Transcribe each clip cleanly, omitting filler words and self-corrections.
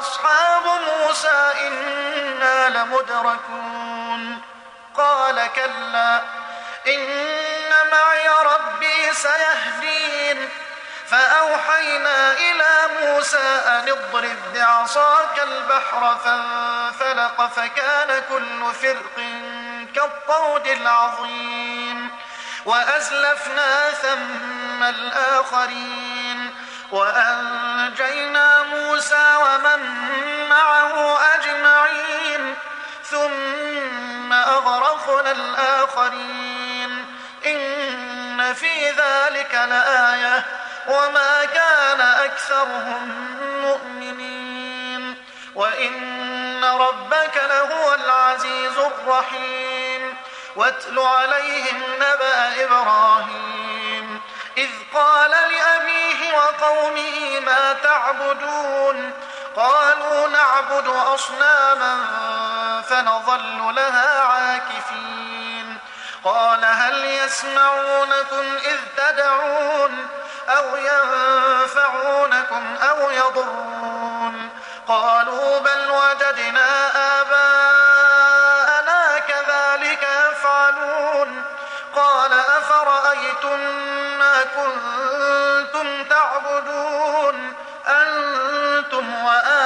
أصحاب موسى إنا لمدركون قال كلا إن معي ربي سيهدين فأوحينا إلى موسى أن اضرب بعصاك البحر فانفلق فكان كل فرق كالطود العظيم وأزلفنا ثم الآخرين وأنجينا موسى ومن معه أجمعين ثم أغرقنا الآخرين إن في ذلك لآية وما كان أكثرهم مؤمنين وإن ربك لهو العزيز الرحيم واتل عليهم نبأ إبراهيم إذ قال لأبيه وقومه ما تعبدون قالوا نعبد أصناما فنظل لها عاكفين قال هل يسمعونكم إذ تدعون أو ينفعونكم أو يضرون قالوا بل وجدنا آباءنا كذلك يفعلون قال أفرأيتم ما كنتم تعبدون أنتم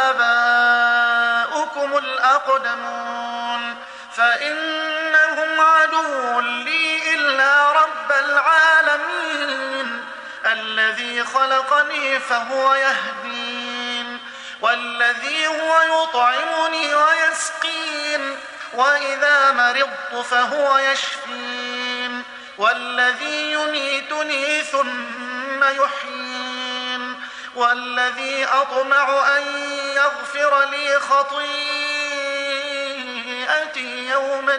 وآباؤكم الأقدمون فإنهم عدو لي إلا رب العالمين الذي خلقني فهو يهدين والذي هو يطعمني ويسقين وإذا مرضت فهو يشفين والذي يميتني ثم يحيين والذي أطمع أن يغفر لي خطيئتي يوم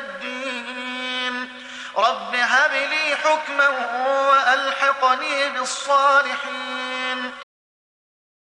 الدين رب هب لي حكما وألحقني بالصالحين